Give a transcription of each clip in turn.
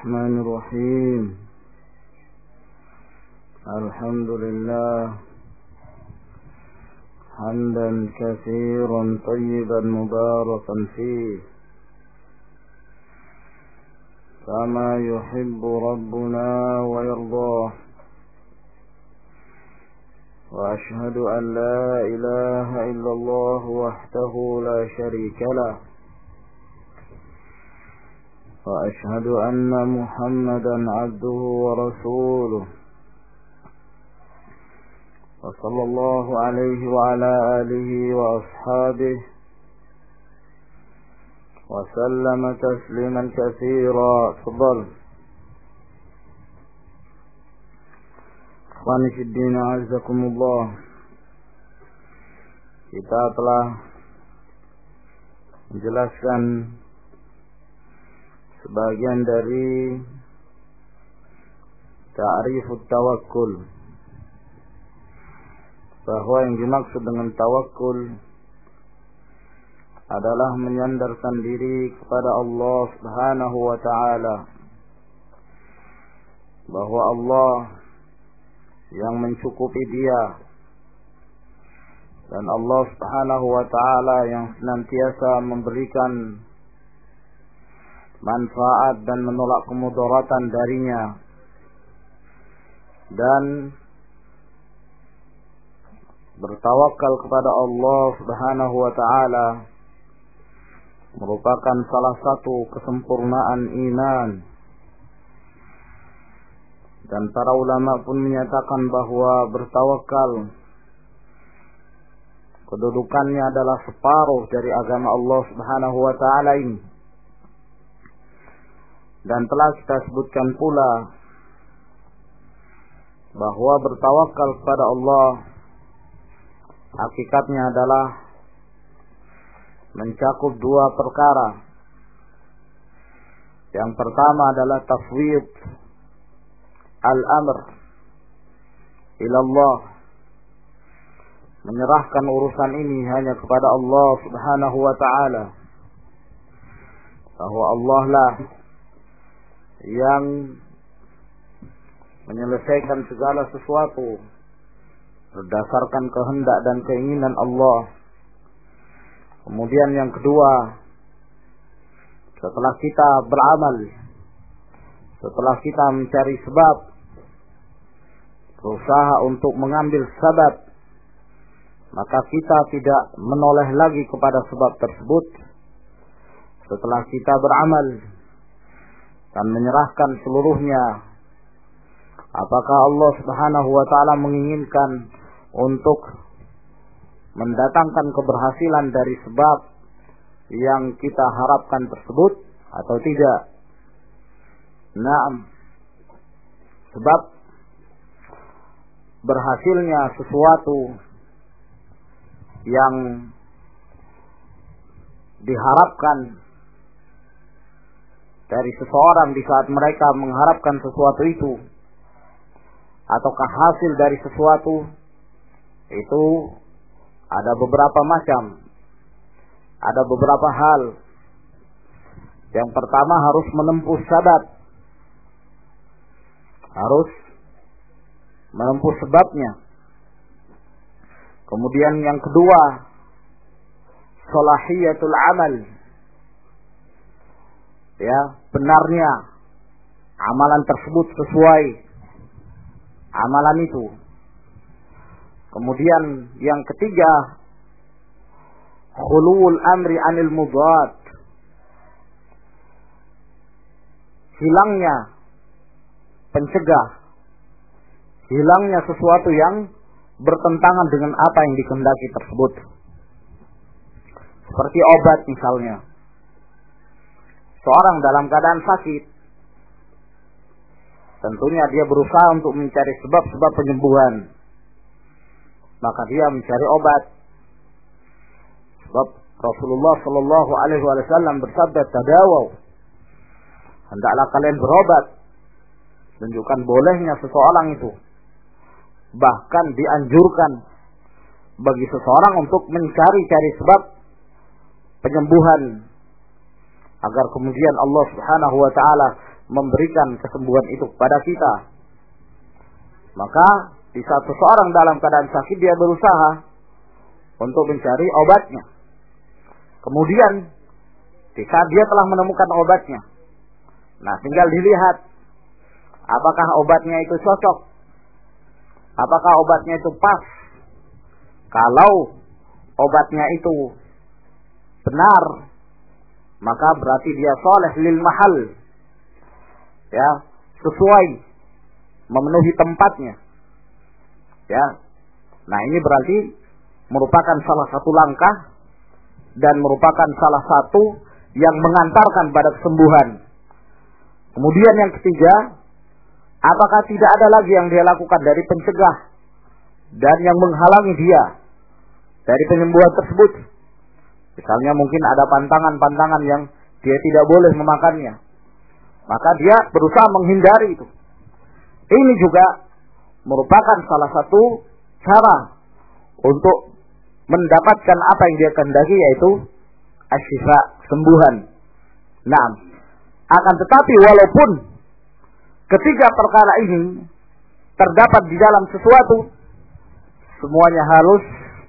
الرحمن الرحيم. الحمد لله حمدا كثيرا طيبا مباركا فيه كما يحب ربنا ويرضاه. وأشهد أن لا إله إلا الله وحده لا شريك له، وأشهد أن محمدا عبده ورسوله، وصلى الله عليه وعلى آله وأصحابه وسلم تسليما كثيرا. تفضل. Ikhwani fi din, a'azzakumullah. Kita telah menjelaskan sebagian dari ta'rifut tawakkul, bahwa yang dimaksud dengan tawakkul adalah menyandarkan diri kepada Allah Subhanahu wa ta'ala, bahwa Allah yang mencukupi dia, dan Allah Subhanahu wa ta'ala yang senantiasa memberikan manfaat dan menolak kemudaratan darinya, dan bertawakal kepada Allah Subhanahu wa ta'ala merupakan salah satu kesempurnaan iman. Dan para ulama pun menyatakan bahwa bertawakal kedudukannya adalah separuh dari agama Allah Subhanahu wa ta'ala ini. Dan telah kita sebutkan pula bahwa bertawakal kepada Allah hakikatnya adalah mencakup dua perkara. Yang pertama adalah tafwid al-amr ila Allah, menyerahkan urusan ini hanya kepada Allah Subhanahu wa ta'ala, bahwa Allah lah yang menyelesaikan segala sesuatu berdasarkan kehendak dan keinginan Allah. Kemudian yang kedua, setelah kita beramal, setelah kita mencari sebab, berusaha untuk mengambil sebab, maka kita tidak menoleh lagi kepada sebab tersebut. Setelah kita beramal dan menyerahkan seluruhnya, apakah Allah Subhanahu wa ta'ala menginginkan untuk mendatangkan keberhasilan dari sebab yang kita harapkan tersebut atau tidak? Naam. Sebab berhasilnya sesuatu yang diharapkan dari seseorang di saat mereka mengharapkan sesuatu itu, ataukah hasil dari sesuatu itu, ada beberapa macam, ada beberapa hal. Yang pertama, harus menempuh sabab, harus menempuh sebabnya. Kemudian yang kedua, salahiyatul amal, ya, benarnya amalan tersebut sesuai amalan itu. Kemudian yang ketiga, khuluwul amri anil mudad, hilangnya pencegah, hilangnya sesuatu yang bertentangan dengan apa yang dikehendaki tersebut. Seperti obat misalnya. Seorang dalam keadaan sakit, tentunya dia berusaha untuk mencari sebab-sebab penyembuhan. Maka dia mencari obat. Sebab Rasulullah sallallahu alaihi wasallam bersabda, "Tadawaw." Hendaklah kalian berobat. Menunjukkan bolehnya seseorang itu. Bahkan dianjurkan bagi seseorang untuk mencari-cari sebab penyembuhan, agar kemudian Allah Subhanahu wa ta'ala memberikan kesembuhan itu kepada kita. Maka di saat seseorang dalam keadaan sakit, dia berusaha untuk mencari obatnya. Kemudian di saat dia telah menemukan obatnya, nah tinggal dilihat apakah obatnya itu cocok, apakah obatnya itu pas. Kalau obatnya itu benar, maka berarti dia soleh lil mahal, ya, sesuai, memenuhi tempatnya, ya. Nah, ini berarti merupakan salah satu langkah dan merupakan salah satu yang mengantarkan pada kesembuhan. Kemudian yang ketiga, apakah tidak ada lagi yang dia lakukan dari pencegah dan yang menghalangi dia dari penyembuhan tersebut? Misalnya mungkin ada pantangan-pantangan yang dia tidak boleh memakannya, maka dia berusaha menghindari itu. Ini juga merupakan salah satu cara untuk mendapatkan apa yang dia kehendaki, yaitu asy-syifa, kesembuhan. Nah, akan tetapi walaupun ketiga perkara ini terdapat di dalam sesuatu, semuanya harus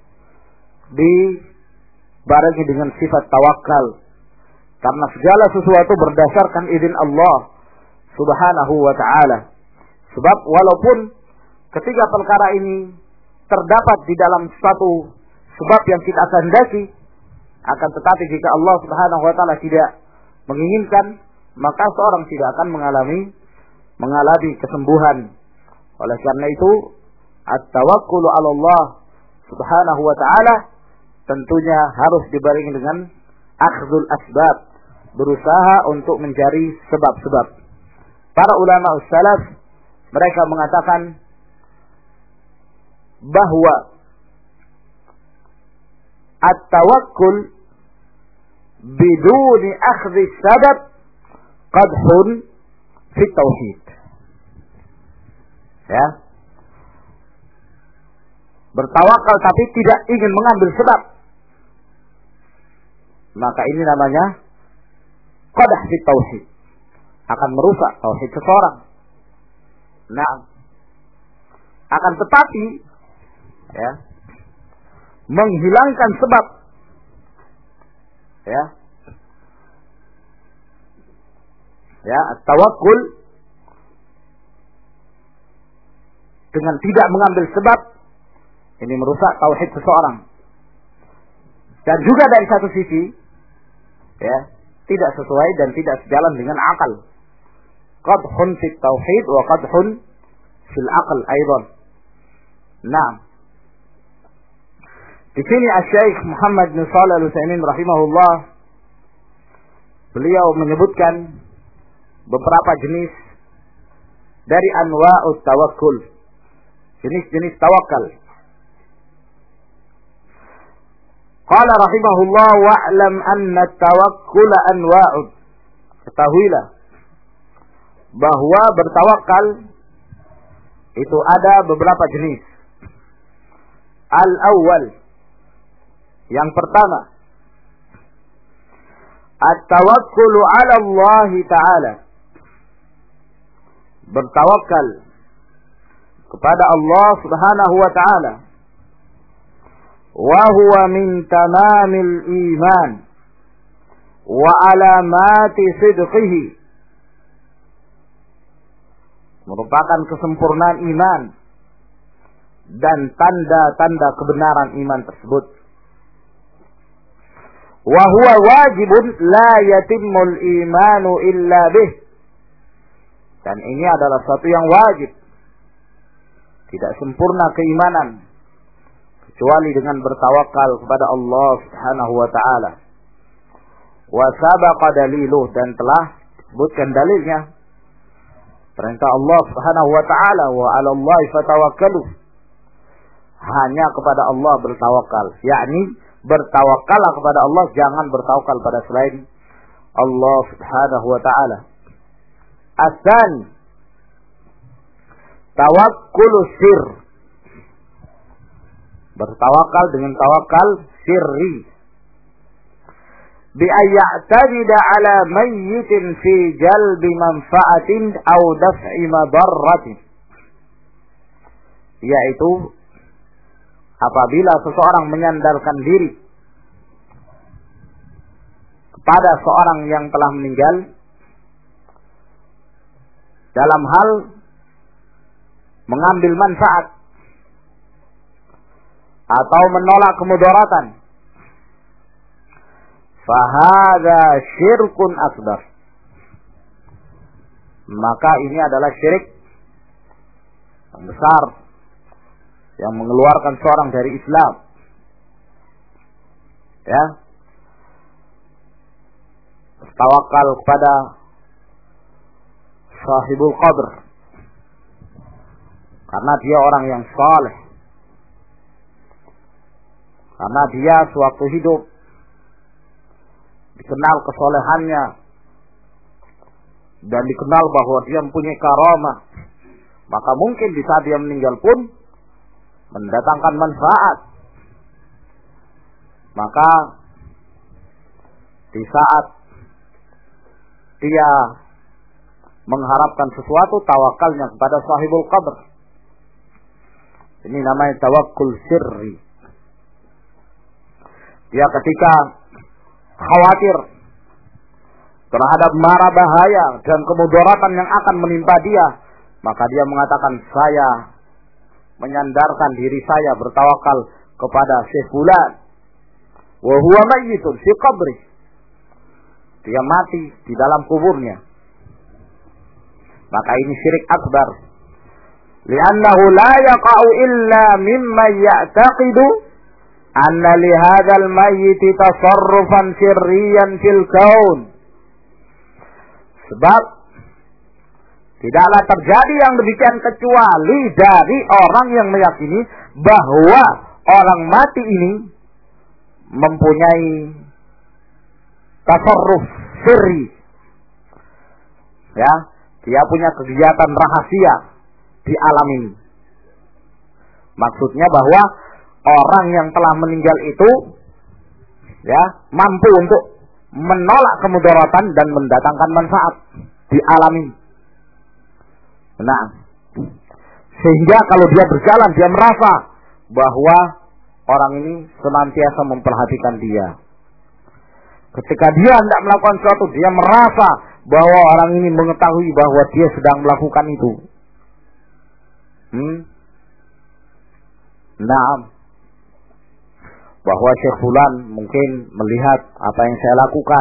dibarengi dengan sifat tawakal, karena segala sesuatu berdasarkan izin Allah Subhanahu wa ta'ala. Sebab walaupun ketiga perkara ini terdapat di dalam satu sebab yang kita kehendaki, akan tetapi jika Allah Subhanahu wa ta'ala tidak menginginkan, maka seorang tidak akan mengalami kesembuhan. Oleh karena itu, at-tawakkulu 'ala Allah Subhanahu wa ta'ala tentunya harus dibarengi dengan akhdul asbab, berusaha untuk mencari sebab-sebab. Para ulama salaf mereka mengatakan bahwa at-tawakkul biduni akhdhi sabab qadhun fi tauhid. Ya. Bertawakal tapi tidak ingin mengambil sebab, maka ini namanya qadah fi tauhid, akan merusak tauhid seseorang. Nah, akan tetapi ya, menghilangkan sebab, ya, tawakkul dengan tidak mengambil sebab, ini merusak tauhid seseorang. Dan juga dari satu sisi, ya, tidak sesuai dan tidak sejalan dengan akal. Qadhun fit tauhid wa qadhun fil aql aidan. Nah, di sini Asy-Syaikh Muhammad bin Shalih Al-Utsaimin rahimahullah, beliau menyebutkan beberapa jenis dari anwa'ut tawakkul, jenis-jenis tawakal. Qala rahimahullah wa'lam anna at-tawakkul anwa'ud. Ketahuilah bahwa bertawakal itu ada beberapa jenis. Al-awwal, yang pertama, at-tawakkulu 'ala Allah Ta'ala, bertawakal kepada Allah Subhanahu wa ta'ala. Wa huwa min tamamil iman wa alamati sidqihi, merupakan kesempurnaan iman dan tanda-tanda kebenaran iman tersebut. Wa huwa wajibun la yatimmul imanu illa bih, dan ini adalah satu yang wajib, tidak sempurna keimanan kecuali dengan bertawakal kepada Allah Subhanahu wa ta'ala. Wa sabaqa daliluh, dan telah disebutkan dalilnya, perintah Allah Subhanahu wa ta'ala, wa 'ala Allahi fatawakkalu, hanya kepada Allah bertawakal, yakni bertawakallah kepada Allah, jangan bertawakal pada selain Allah Subhanahu wa ta'ala. As-tsani, tawakkul sir, bertawakal dengan tawakal sirri. bi ayya'tamida ala mayyitin fi jalbi manfa'atin aw daf'i madarratin, yaitu apabila seseorang menyandarkan diri kepada seorang yang telah meninggal dalam hal mengambil manfaat atau menolak kemudaratan, fahadha syirkun akbar, maka ini adalah syirik yang besar yang mengeluarkan seorang dari Islam. Ya, tawakal kepada sahibul qabr karena dia orang yang saleh, karena dia sewaktu hidup dikenal kesolehannya dan dikenal bahwa dia mempunyai karamah, maka mungkin di saat dia meninggal pun mendatangkan manfaat. Maka di saat dia mengharapkan sesuatu, tawakalnya kepada sahibul qabr. Ini namanya tawakkul sirri. Dia ketika khawatir terhadap mara bahaya dan kemudaratan yang akan menimpa dia, maka dia mengatakan, saya menyandarkan diri saya bertawakal kepada Syekh Fulan wa huwa mayyitun fi qabri, dia mati di dalam kuburnya. Maka ini syirik akbar, li'annahu la yaqa'u illa mimma ya'taqidu anna li hadzal mayyit tasarrufan sirriyan fil kaun. Sebab tidaklah terjadi yang demikian kecuali dari orang yang meyakini bahwa orang mati ini mempunyai tasarruf sirri. Ya, dia punya kegiatan rahasia di alam ini. Maksudnya bahwa orang yang telah meninggal itu ya mampu untuk menolak kemudaratan dan mendatangkan manfaat di alam ini. Nah, sehingga kalau dia berjalan, dia merasa bahwa orang ini senantiasa memperhatikan dia. Ketika dia hendak melakukan sesuatu, dia merasa bahwa orang ini mengetahui bahwa dia sedang melakukan itu. Nah, bahwa Syekh Fulan mungkin melihat apa yang saya lakukan.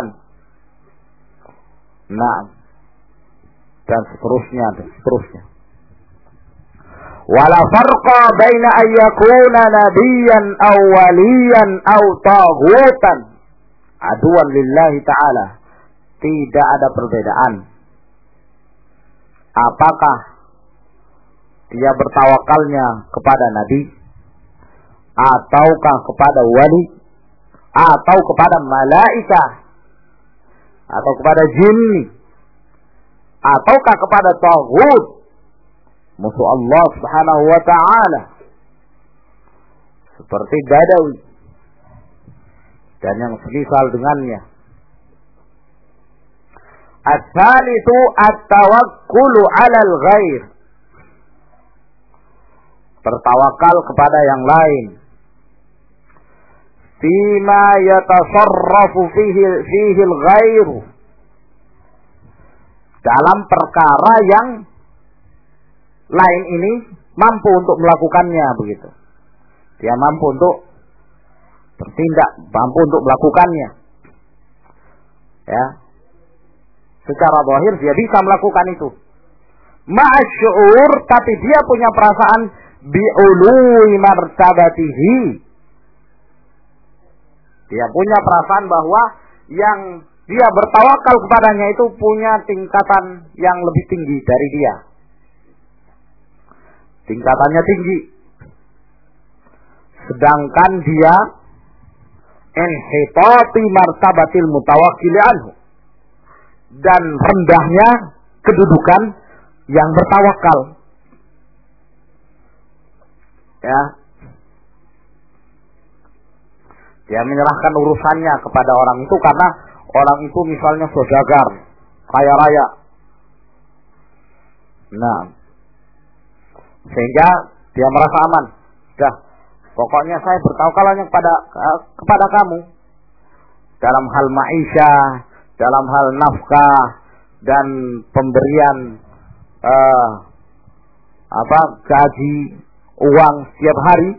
Nah, dan seterusnya dan seterusnya. Wala farqa baina an yakuna nabiyyan aw waliyan aw taghutan aduan lillahi ta'ala. Tidak ada perbedaan apakah dia bertawakalnya kepada nabi, ataukah kepada wali, atau kepada malaikah, atau kepada jin, ataukah kepada taghut, musuh Allah Subhanahu wa ta'ala, seperti Badawi dan yang semisal dengannya. Ats-tsalitsu at-tawakkulu 'alal ghair, bertawakal kepada yang lain. Fima yatasarrafu fihi al-ghair, dalam perkara yang lain ini mampu untuk melakukannya, begitu. Dia mampu untuk bertindak, mampu untuk melakukannya. Ya. Secara zahir dia bisa melakukan itu. Ma'asy'ur, tapi dia punya perasaan bi'ului martabatihi. Dia punya perasaan bahwa yang dia bertawakal kepadanya itu punya tingkatan yang lebih tinggi dari dia. Tingkatannya tinggi. Sedangkan dia inhitati martabatil mutawakkil anhu, dan rendahnya kedudukan yang bertawakal. Ya. Dia menyerahkan urusannya kepada orang itu karena orang itu misalnya saudagar, kaya raya. Nah, sehingga dia merasa aman. Dah, pokoknya saya bertawakalnya kepada kamu dalam hal ma'isyah, dalam hal nafkah dan pemberian gaji, uang setiap hari.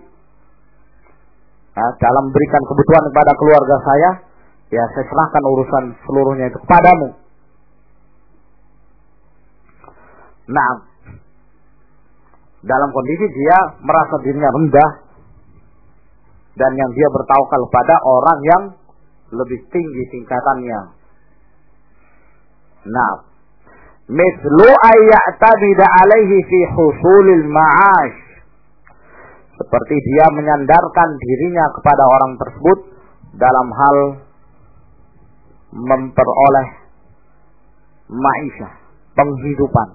Dalam memberikan kebutuhan kepada keluarga saya, ya saya serahkan urusan seluruhnya itu kepadamu. Nah, dalam kondisi dia merasa dirinya rendah dan yang dia bertawakal pada orang yang lebih tinggi tingkatannya. Nah, mislu ayya'tabida alaihi fi husulil ma'ash, seperti dia menyandarkan dirinya kepada orang tersebut dalam hal memperoleh ma'isyah, penghidupan,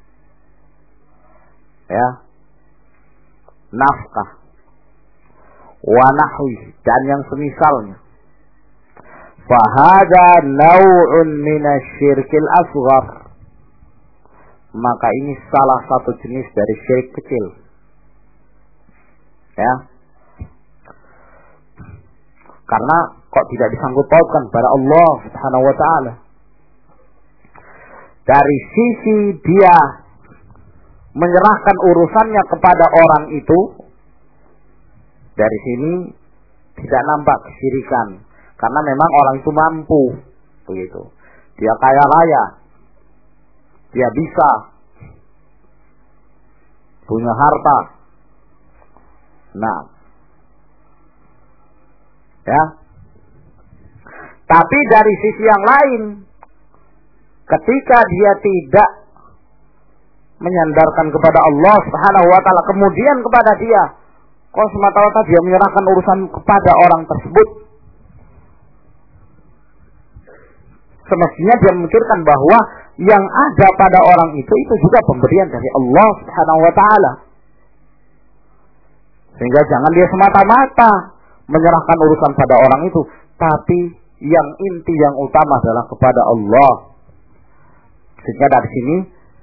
ya, nafkah, wa nahwi, dan yang semisalnya. Fahada naw'un minasyirkil asghar, maka ini salah satu jenis dari syirik kecil. Ya, karena kok tidak disangkut pautkan kepada Allah Subhanahu wa ta'ala. Dari sisi dia menyerahkan urusannya kepada orang itu, dari sini tidak nampak kesyirikan, karena memang orang itu mampu, begitu. Dia kaya raya, dia bisa punya harta. Nah, ya. Tapi dari sisi yang lain, ketika dia tidak menyandarkan kepada Allah Subhanahu wa ta'ala, kemudian kepada dia, kok semata-mata dia menyerahkan urusan kepada orang tersebut, semestinya dia memikirkan bahwa yang ada pada orang itu juga pemberian dari Allah Subhanahu wa ta'ala. Sehingga jangan dia semata-mata menyerahkan urusan pada orang itu, tapi yang inti, yang utama adalah kepada Allah. Sehingga dari sini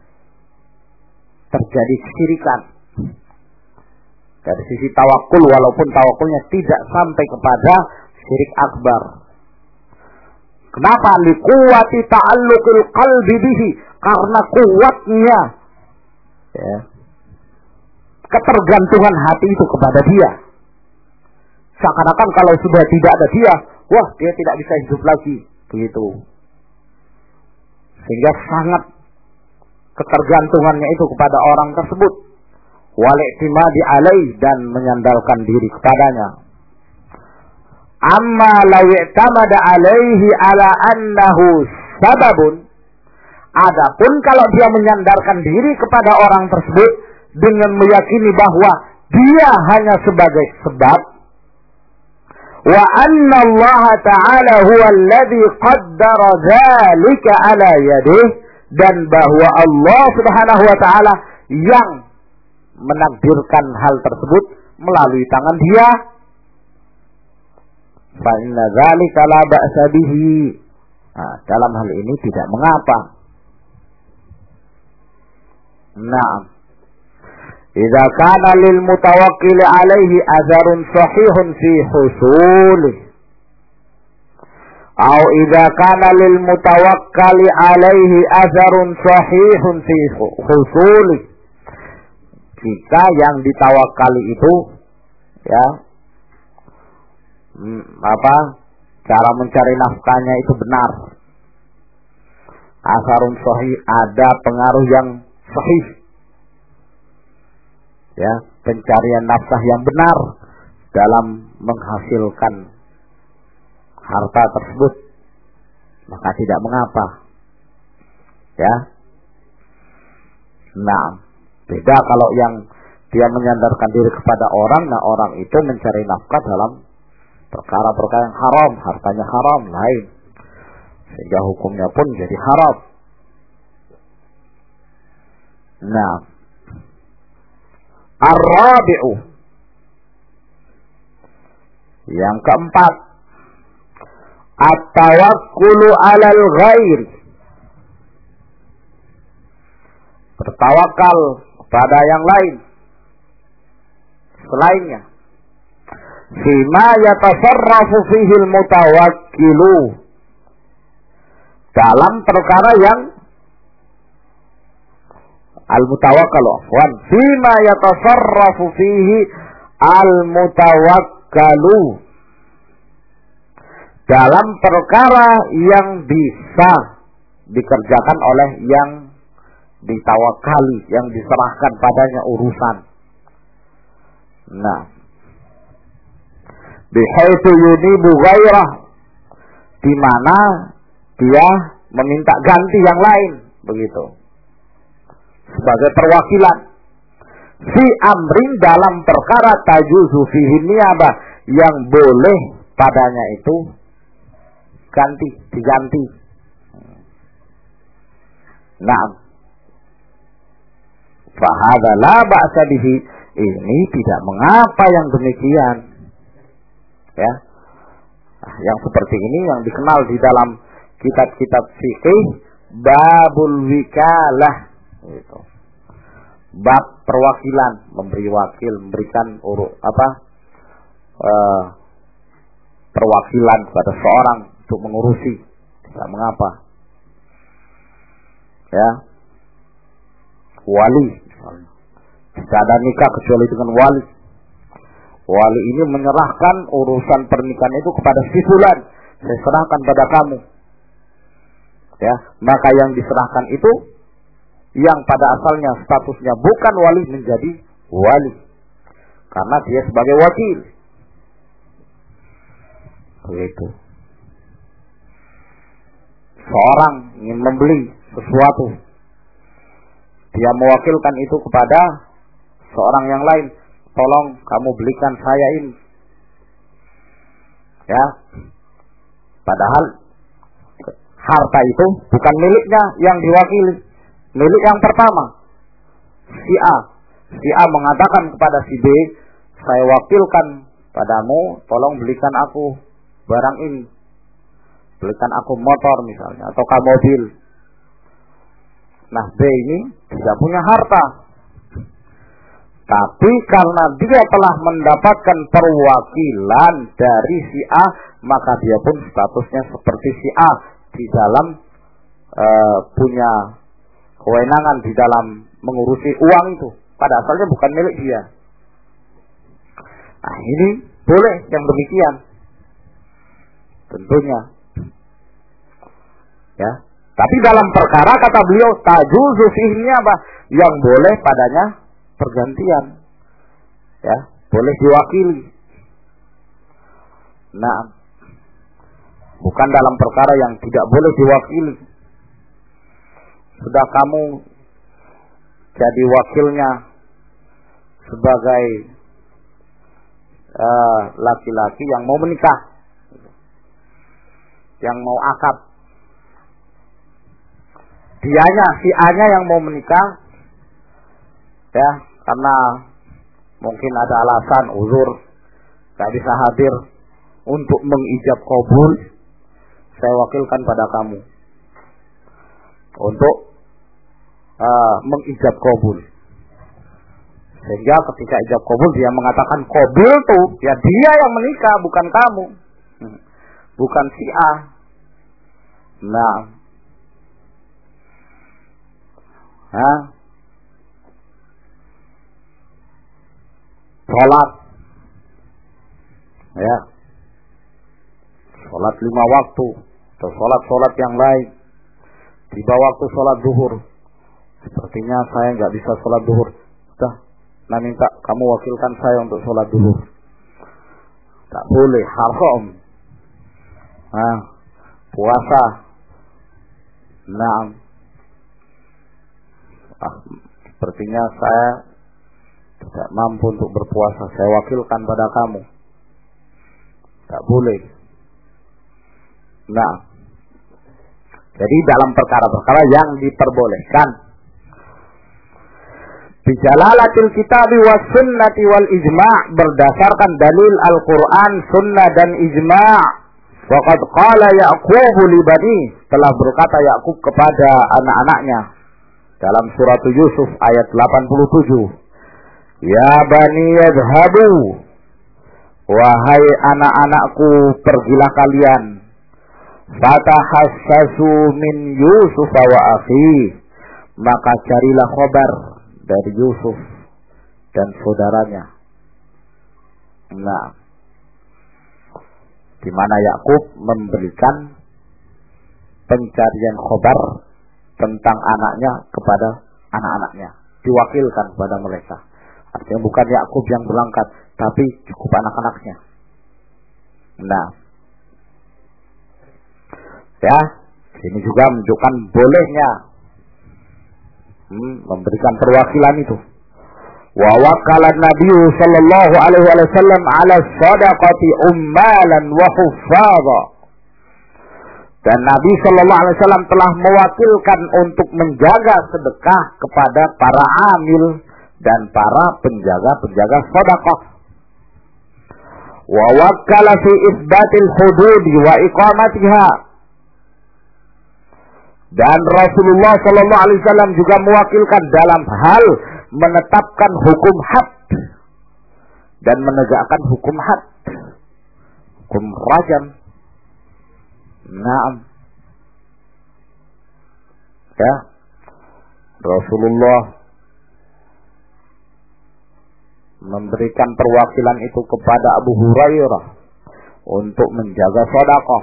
terjadi kesyirikan dari sisi tawakul, walaupun tawakulnya tidak sampai kepada syirik akbar. Kenapa? Liquwati ta'alluqil qalbi bihi, karena kuatnya, ya, ketergantungan hati itu kepada dia. Seakan-akan kalau sudah tidak ada dia, wah, dia tidak bisa hidup lagi, begitu. Sehingga sangat ketergantungannya itu kepada orang tersebut, wal-i'timadi alaih, dan menyandarkan diri kepadanya. Amma law i'tamada alaihi ala annahu sababun, adapun kalau dia menyandarkan diri kepada orang tersebut dengan meyakini bahwa dia hanya sebagai sebab, wa anna Allah ta'ala huwa alladhi qaddara dzalika ala yadihi, dan bahwa Allah Subhanahu wa ta'ala yang menakdirkan hal tersebut melalui tangan dia, fa inna dzalika la ba'sa bihi. Nah, dalam hal ini tidak mengapa. Naam. Idza kana lil mutawakkil alaihi azarun sahihun fi husulihi, atau idza kana lil mutawakkali alaihi azarun sahihun fi husulihi, jika yang ditawakali itu, ya, cara mencari nafkahnya itu benar, asarun sahih, ada pengaruh yang sahih, ya, pencarian nafkah yang benar dalam menghasilkan harta tersebut, maka tidak mengapa, ya. Nah, beda kalau yang dia menyandarkan diri kepada orang, nah orang itu mencari nafkah dalam perkara-perkara yang haram, hartanya haram, lain, sehingga hukumnya pun jadi haram. Nah, ar-rabi'u, Yang keempat, at-tawakkulu 'alal ghair. Bertawakal kepada yang lain selainnya. Fima yatasarrafu fihi al-mutawakkilu. Dalam perkara yang al-mutawakkalu afwan. Fima yatasarrafu fihi al-mutawakkalu. Dalam perkara yang bisa dikerjakan oleh yang ditawakali, yang diserahkan padanya urusan. Nah, bihaitsu yunibu ghairah, di mana dia meminta ganti yang lain, begitu. Sebagai perwakilan. Fi amrin, dalam perkara tajuzu fihi niyabah, yang boleh padanya itu diganti. Nah, fahadha la ba'sa bihi, ini tidak mengapa yang demikian. Ya. Nah, yang seperti ini yang dikenal di dalam kitab-kitab fikih babul wikalah, gitu. Bab perwakilan, memberi wakil, memberikan perwakilan kepada seorang untuk mengurusi, tidak mengapa. Ya. Wali, tidak ada nikah kecuali dengan wali. Wali ini menyerahkan urusan pernikahan itu kepada si fulan. Saya serahkan pada kamu. Ya, maka yang diserahkan itu yang pada asalnya statusnya bukan wali menjadi wali, karena dia sebagai wakil. Begitu. Seorang ingin membeli sesuatu, dia mewakilkan itu kepada seorang yang lain. Tolong kamu belikan saya ini. Ya. Padahal harta itu bukan miliknya yang diwakili. Milik yang pertama, si A. Si A mengatakan kepada si B, saya wakilkan padamu, tolong belikan aku barang ini. Belikan aku motor misalnya, ataukah mobil. Nah, B ini tidak punya harta. Tapi karena dia telah mendapatkan perwakilan dari si A, maka dia pun statusnya seperti si A di dalam punya kewenangan di dalam mengurusi uang itu. Pada asalnya bukan milik dia. Nah, ini boleh yang demikian. Tentunya. Ya. Tapi dalam perkara kata beliau tajuzu fihi apa? Yang boleh padanya pergantian. Ya, boleh diwakili. Nah, bukan dalam perkara yang tidak boleh diwakili. Sudah kamu jadi wakilnya sebagai laki-laki yang mau menikah, yang mau akad. Dianya, si A-nya yang mau menikah, ya, karena mungkin ada alasan uzur, gak bisa hadir untuk mengijab kabul, saya wakilkan pada kamu untuk mengijab kabul. Sehingga ketika ijab kabul dia mengatakan kabul tuh, ya dia yang menikah, bukan kamu, bukan si A. Nah, sholat, ya, sholat 5 waktu atau sholat yang lain. Tiba waktu sholat zuhur, sepertinya saya nggak bisa sholat zuhur. Sudah, nah minta kamu wakilkan saya untuk sholat zuhur. Tak boleh, haram. Puasa, nah, sepertinya saya tidak mampu untuk berpuasa, saya wakilkan pada kamu. Tak boleh. Nah, jadi dalam perkara-perkara yang diperbolehkan, Bijalalatil kitabi was sunnati wal ijma', berdasarkan dalil Al-Quran, sunnah dan ijma'. Waqad qala Ya'qub li bani, telah berkata Ya'qub kepada anak-anaknya dalam surat Yusuf ayat 87. Ya bani yadhabu, wahai anak-anakku, pergilah kalian. Fatahassasu min Yusuf wa akhi, maka carilah khabar dari Yusuf dan saudaranya. Nah, di mana Yakub memberikan pencarian khabar tentang anaknya kepada anak-anaknya, diwakilkan kepada mereka. Artinya bukan Yakub yang berangkat, tapi cukup anak-anaknya. Nah, ya, ini juga menunjukkan bolehnya memberikan perwakilan itu. Wa wakala Nabi sallallahu alaihi wasallam ala shadaqati ummalan wa huffadha. Dan Nabi sallallahu alaihi wasallam telah mewakilkan untuk menjaga sedekah kepada para amil dan para penjaga-penjaga sedekah. Wa wakala fi isbatil hudud wa iqamatiha. Dan Rasulullah sallallahu alaihi wasallam juga mewakilkan dalam hal menetapkan hukum had dan menegakkan hukum had, hukum rajam. Naam. Ya. Rasulullah memberikan perwakilan itu kepada Abu Hurairah untuk menjaga sedekah.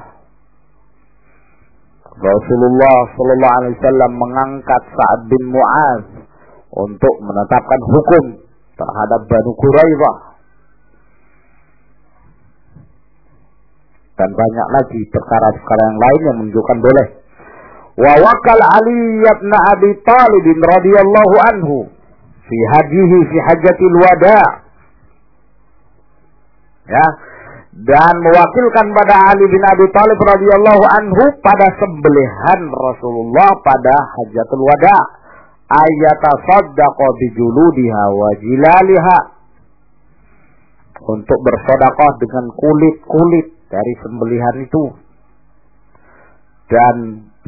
Rasulullah sallallahu alaihi wasallam mengangkat Sa'ad bin Mu'az untuk menetapkan hukum terhadap Banu Quraidah. Dan banyak lagi perkara-perkara yang lain yang menunjukkan boleh. Wa wakal Ali bin Abi Thalib radhiyallahu anhu fi hadihi fi hajjatil wada. Ya, dan mewakilkan pada Ali bin Abi Thalib radhiyallahu anhu pada sembelihan Rasulullah pada Hajjatul Wada, ayatasaddaqa bijuludiha wa jilaliha, untuk bersedekah dengan kulit-kulit dari sembelihan itu dan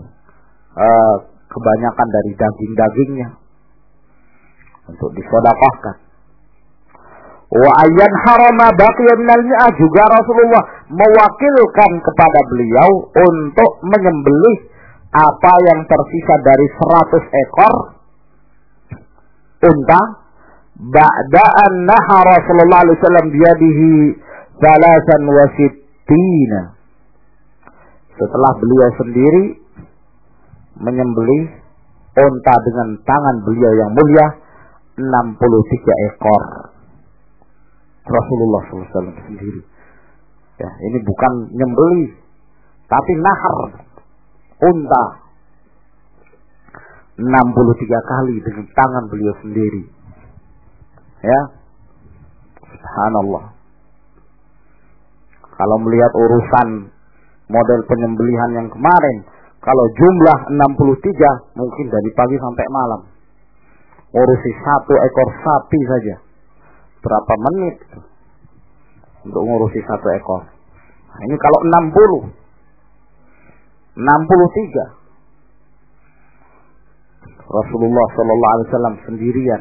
kebanyakan dari daging-dagingnya untuk disedekahkan. Wa ayyan harama baqiya minal mi'ah, juga Rasulullah mewakilkan kepada beliau untuk menyembelih apa yang tersisa dari 100 ekor unta ba'da an nahara sallallahu alaihi wasallam biyadihi 63, setelah beliau sendiri menyembelih unta dengan tangan beliau yang mulia 63 ekor. Rasulullah SAW sendiri. Ya, ini bukan nyembelih, tapi nahar unta 63 kali dengan tangan beliau sendiri. Ya, subhanallah. Kalau melihat urusan model penyembelihan yang kemarin, kalau jumlah 63 mungkin dari pagi sampai malam. Urusi 1 ekor sapi saja berapa menit untuk ngurusi 1 ekor. Nah, ini kalau 63 Rasulullah sallallahu alaihi wasallam sendirian.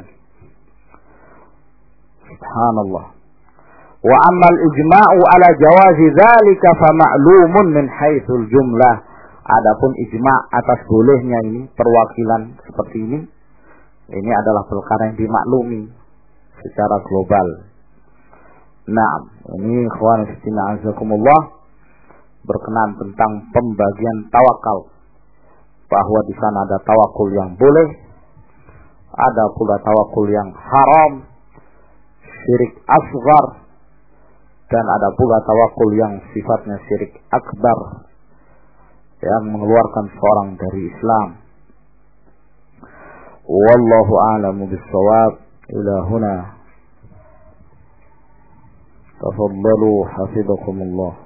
Subhanallah. Wa ammal ijma'u ala jawazi dzalika fa ma'lumun min haitsul jumlah. Adapun ijma' atas bolehnya ini perwakilan seperti ini adalah perkara yang dimaklumi secara global. Nah, ini ikhwan fillah azakumullah berkenaan tentang pembagian tawakal, bahwa di sana ada tawakul yang boleh, ada pula tawakul yang haram, syirik asghar, dan ada pula tawakul yang sifatnya syirik akbar yang mengeluarkan seorang dari Islam. Wallahu a'lamu bis-shawab. إلى هنا تفضلوا حفظكم الله.